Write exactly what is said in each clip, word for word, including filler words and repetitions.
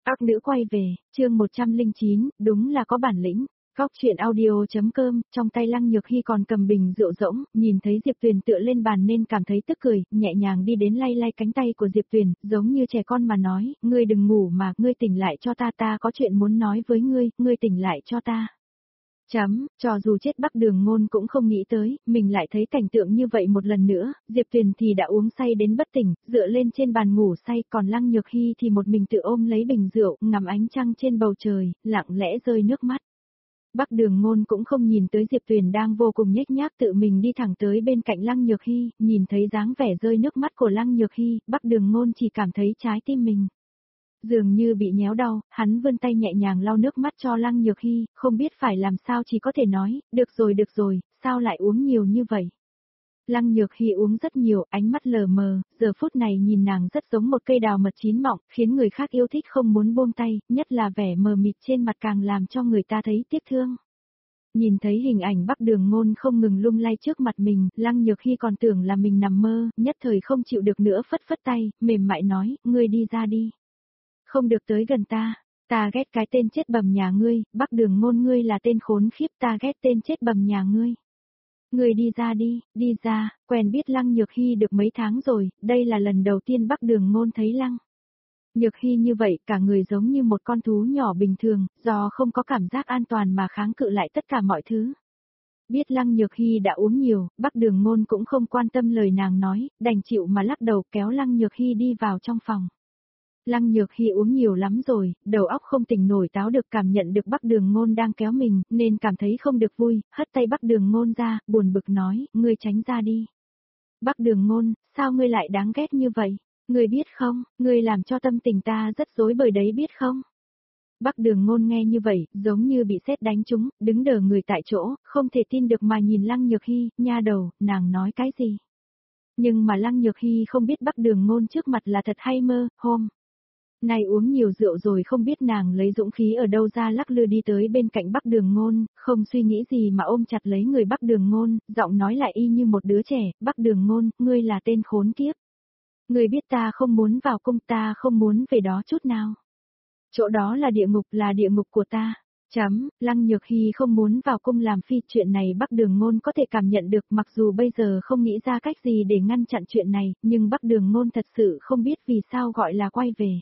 Các nữ quay về, chương một trăm lẻ chín, đúng là có bản lĩnh. Góc truyện audio.com, trong tay Lăng Nhược Hy còn cầm bình rượu rỗng, nhìn thấy Diệp Tuyền tựa lên bàn nên cảm thấy tức cười, nhẹ nhàng đi đến lay lay cánh tay của Diệp Tuyền, giống như trẻ con mà nói, ngươi đừng ngủ mà, ngươi tỉnh lại cho ta, ta có chuyện muốn nói với ngươi, ngươi tỉnh lại cho ta. Chấm, cho dù chết Bắc Đường Ngôn cũng không nghĩ tới, mình lại thấy cảnh tượng như vậy một lần nữa, Diệp Tuyền thì đã uống say đến bất tỉnh, dựa lên trên bàn ngủ say, còn Lăng Nhược Hy thì một mình tự ôm lấy bình rượu, ngắm ánh trăng trên bầu trời, lặng lẽ rơi nước mắt. Bắc Đường Ngôn cũng không nhìn tới Diệp Tuyền đang vô cùng nhếch nhác tự mình đi thẳng tới bên cạnh Lăng Nhược Hy, nhìn thấy dáng vẻ rơi nước mắt của Lăng Nhược Hy, Bắc Đường Ngôn chỉ cảm thấy trái tim mình dường như bị nhéo đau, hắn vươn tay nhẹ nhàng lau nước mắt cho Lăng Nhược Hy, không biết phải làm sao chỉ có thể nói, được rồi được rồi, sao lại uống nhiều như vậy. Lăng Nhược Hy uống rất nhiều, ánh mắt lờ mờ, giờ phút này nhìn nàng rất giống một cây đào mật chín mọng, khiến người khác yêu thích không muốn buông tay, nhất là vẻ mờ mịt trên mặt càng làm cho người ta thấy tiếc thương. Nhìn thấy hình ảnh Bắc Đường Ngôn không ngừng lung lay trước mặt mình, Lăng Nhược Hy còn tưởng là mình nằm mơ, nhất thời không chịu được nữa phất phất tay, mềm mại nói, ngươi đi ra đi. Không được tới gần ta, ta ghét cái tên chết bầm nhà ngươi, Bắc Đường Ngôn ngươi là tên khốn khiếp, ta ghét tên chết bầm nhà ngươi. Ngươi đi ra đi, đi ra, quen biết Lăng Nhược Hy được mấy tháng rồi, đây là lần đầu tiên Bắc Đường Ngôn thấy Lăng Nhược Hy như vậy, cả người giống như một con thú nhỏ bình thường, do không có cảm giác an toàn mà kháng cự lại tất cả mọi thứ. Biết Lăng Nhược Hy đã uống nhiều, Bắc Đường Ngôn cũng không quan tâm lời nàng nói, đành chịu mà lắc đầu kéo Lăng Nhược Hy đi vào trong phòng. Lăng Nhược Hy uống nhiều lắm rồi, đầu óc không tỉnh nổi táo được, cảm nhận được Bắc Đường Ngôn đang kéo mình, nên cảm thấy không được vui, hất tay Bắc Đường Ngôn ra, buồn bực nói, ngươi tránh ra đi. Bắc Đường Ngôn, sao ngươi lại đáng ghét như vậy? Ngươi biết không, ngươi làm cho tâm tình ta rất rối bời đấy biết không? Bắc Đường Ngôn nghe như vậy, giống như bị sét đánh trúng, đứng đờ người tại chỗ, không thể tin được mà nhìn Lăng Nhược Hy, nha đầu, nàng nói cái gì? Nhưng mà Lăng Nhược Hy không biết Bắc Đường Ngôn trước mặt là thật hay mơ, hôm nay uống nhiều rượu rồi không biết nàng lấy dũng khí ở đâu ra lắc lư đi tới bên cạnh Bắc Đường Ngôn, không suy nghĩ gì mà ôm chặt lấy người Bắc Đường Ngôn, giọng nói lại y như một đứa trẻ, Bắc Đường Ngôn, ngươi là tên khốn kiếp. Ngươi biết ta không muốn vào cung, ta không muốn về đó chút nào. Chỗ đó là địa ngục, là địa ngục của ta. Chấm, Lăng Nhược Hy không muốn vào cung làm phi, chuyện này Bắc Đường Ngôn có thể cảm nhận được, mặc dù bây giờ không nghĩ ra cách gì để ngăn chặn chuyện này, nhưng Bắc Đường Ngôn thật sự không biết vì sao gọi là quay về.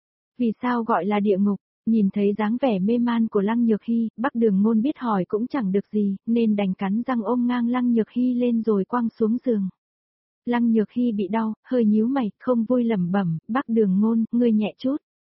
Vì sao gọi là địa ngục, nhìn thấy dáng vẻ mê man của Lăng Nhược Hy, Bắc Đường Ngôn biết hỏi cũng chẳng được gì, nên đành cắn răng ôm ngang Lăng Nhược Hy lên rồi quăng xuống giường. Lăng Nhược Hy bị đau, hơi nhíu mày, không vui lẩm bẩm, Bắc Đường Ngôn, ngươi nhẹ chút.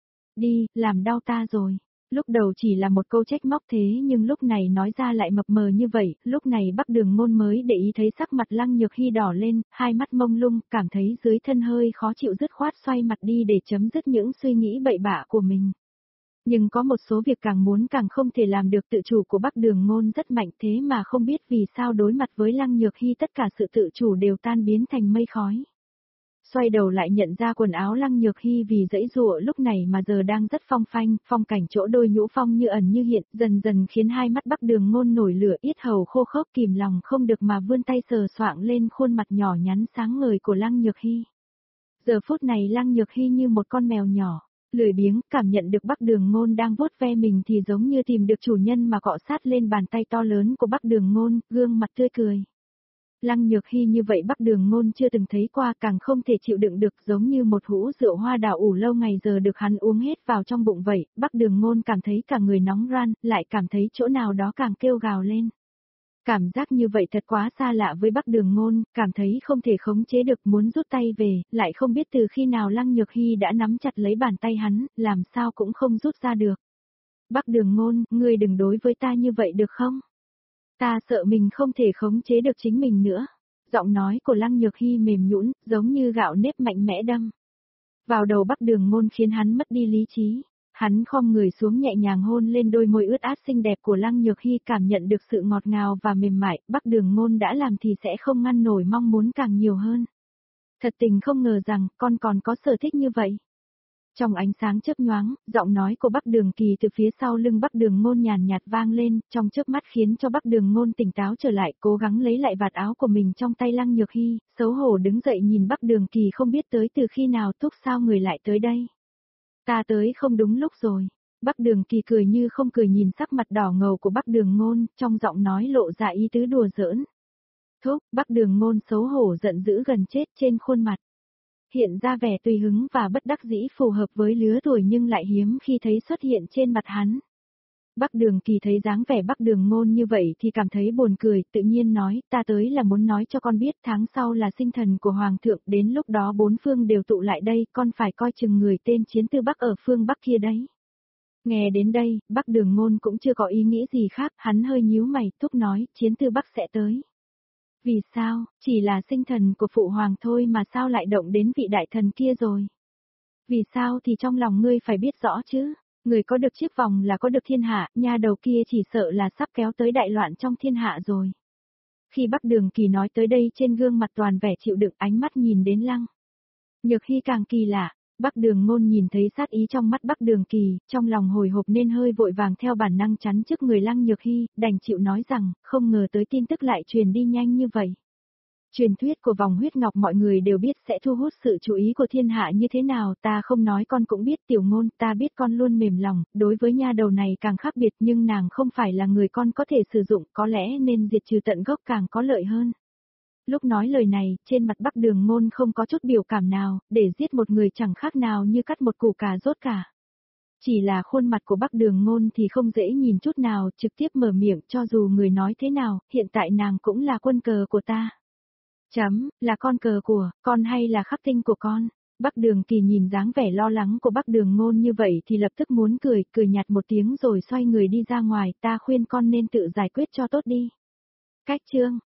Đi, làm đau ta rồi. Lúc đầu chỉ là một câu trách móc thế nhưng lúc này nói ra lại mập mờ như vậy, lúc này Bắc Đường Ngôn mới để ý thấy sắc mặt Lăng Nhược Hy đỏ lên, hai mắt mông lung, cảm thấy dưới thân hơi khó chịu, dứt khoát xoay mặt đi để chấm dứt những suy nghĩ bậy bạ của mình. Nhưng có một số việc càng muốn càng không thể làm được, tự chủ của Bắc Đường Ngôn rất mạnh thế mà không biết vì sao đối mặt với Lăng Nhược Hy tất cả sự tự chủ đều tan biến thành mây khói. Xoay đầu lại nhận ra quần áo Lăng Nhược Hy vì dãy dụa lúc này mà giờ đang rất phong phanh, phong cảnh chỗ đôi nhũ phong như ẩn như hiện, dần dần khiến hai mắt Bắc Đường Ngôn nổi lửa, yết hầu khô khốc kìm lòng không được mà vươn tay sờ soạng lên khuôn mặt nhỏ nhắn sáng ngời của Lăng Nhược Hy. Giờ phút này Lăng Nhược Hy như một con mèo nhỏ, lười biếng, cảm nhận được Bắc Đường Ngôn đang vuốt ve mình thì giống như tìm được chủ nhân mà cọ sát lên bàn tay to lớn của Bắc Đường Ngôn, gương mặt tươi cười. Lăng Nhược Hy như vậy Bắc Đường Ngôn chưa từng thấy qua, càng không thể chịu đựng được, giống như một hũ rượu hoa đào ủ lâu ngày giờ được hắn uống hết vào trong bụng vậy, Bắc Đường Ngôn cảm thấy cả người nóng ran, lại cảm thấy chỗ nào đó càng kêu gào lên. Cảm giác như vậy thật quá xa lạ với Bắc Đường Ngôn, cảm thấy không thể khống chế được, muốn rút tay về, lại không biết từ khi nào Lăng Nhược Hy đã nắm chặt lấy bàn tay hắn, làm sao cũng không rút ra được. Bắc Đường Ngôn, ngươi đừng đối với ta như vậy được không? Ta sợ mình không thể khống chế được chính mình nữa. Giọng nói của Lăng Nhược Hy mềm nhũn, giống như gạo nếp mạnh mẽ đâm vào đầu Bắc Đường Ngôn khiến hắn mất đi lý trí. Hắn khom người xuống nhẹ nhàng hôn lên đôi môi ướt át xinh đẹp của Lăng Nhược Hy, cảm nhận được sự ngọt ngào và mềm mại, Bắc Đường Ngôn đã làm thì sẽ không ngăn nổi mong muốn càng nhiều hơn. Thật tình không ngờ rằng con còn có sở thích như vậy. Trong ánh sáng chớp nhoáng, giọng nói của Bắc Đường Kỳ từ phía sau lưng Bắc Đường Ngôn nhàn nhạt vang lên, trong chớp mắt khiến cho Bắc Đường Ngôn tỉnh táo trở lại, cố gắng lấy lại vạt áo của mình trong tay Lăng Nhược Hy, xấu hổ đứng dậy nhìn Bắc Đường Kỳ, không biết tới từ khi nào thúc sao người lại tới đây. Ta tới không đúng lúc rồi. Bắc Đường Kỳ cười như không cười nhìn sắc mặt đỏ ngầu của Bắc Đường Ngôn, trong giọng nói lộ ra ý tứ đùa giỡn. Thúc, Bắc Đường Ngôn xấu hổ giận dữ gần chết trên khuôn mặt. Hiện ra vẻ tùy hứng và bất đắc dĩ phù hợp với lứa tuổi nhưng lại hiếm khi thấy xuất hiện trên mặt hắn. Bắc Đường Kỳ thấy dáng vẻ Bắc Đường Ngôn như vậy thì cảm thấy buồn cười, tự nhiên nói, ta tới là muốn nói cho con biết tháng sau là sinh thần của Hoàng thượng, đến lúc đó bốn phương đều tụ lại đây, con phải coi chừng người tên Chiến Tư Bắc ở phương Bắc kia đấy. Nghe đến đây, Bắc Đường Ngôn cũng chưa có ý nghĩ gì khác, hắn hơi nhíu mày, thúc nói, Chiến Tư Bắc sẽ tới. Vì sao, chỉ là sinh thần của phụ hoàng thôi mà sao lại động đến vị đại thần kia rồi? Vì sao thì trong lòng ngươi phải biết rõ chứ, người có được chiếc vòng là có được thiên hạ, nha đầu kia chỉ sợ là sắp kéo tới đại loạn trong thiên hạ rồi. Khi Bắc Đường Kỳ nói tới đây trên gương mặt toàn vẻ chịu đựng, ánh mắt nhìn đến Lăng Nhược Hy càng kỳ lạ. Bắc Đường Ngôn nhìn thấy sát ý trong mắt Bắc Đường Kỳ, trong lòng hồi hộp nên hơi vội vàng theo bản năng chắn trước người Lăng Nhược Hy, đành chịu nói rằng, không ngờ tới tin tức lại truyền đi nhanh như vậy. Truyền thuyết của vòng huyết ngọc mọi người đều biết sẽ thu hút sự chú ý của thiên hạ như thế nào, ta không nói con cũng biết. Tiểu Ngôn, ta biết con luôn mềm lòng, đối với nha đầu này càng khác biệt nhưng nàng không phải là người con có thể sử dụng, có lẽ nên diệt trừ tận gốc càng có lợi hơn. Lúc nói lời này, trên mặt Bắc Đường Ngôn không có chút biểu cảm nào, để giết một người chẳng khác nào như cắt một củ cà rốt cả. Chỉ là khuôn mặt của Bắc Đường Ngôn thì không dễ nhìn chút nào, trực tiếp mở miệng, cho dù người nói thế nào, hiện tại nàng cũng là quân cờ của ta. Chấm, là con cờ của, con hay là khắc tinh của con? Bắc Đường Kỳ nhìn dáng vẻ lo lắng của Bắc Đường Ngôn như vậy thì lập tức muốn cười, cười nhạt một tiếng rồi xoay người đi ra ngoài, ta khuyên con nên tự giải quyết cho tốt đi. Cách chương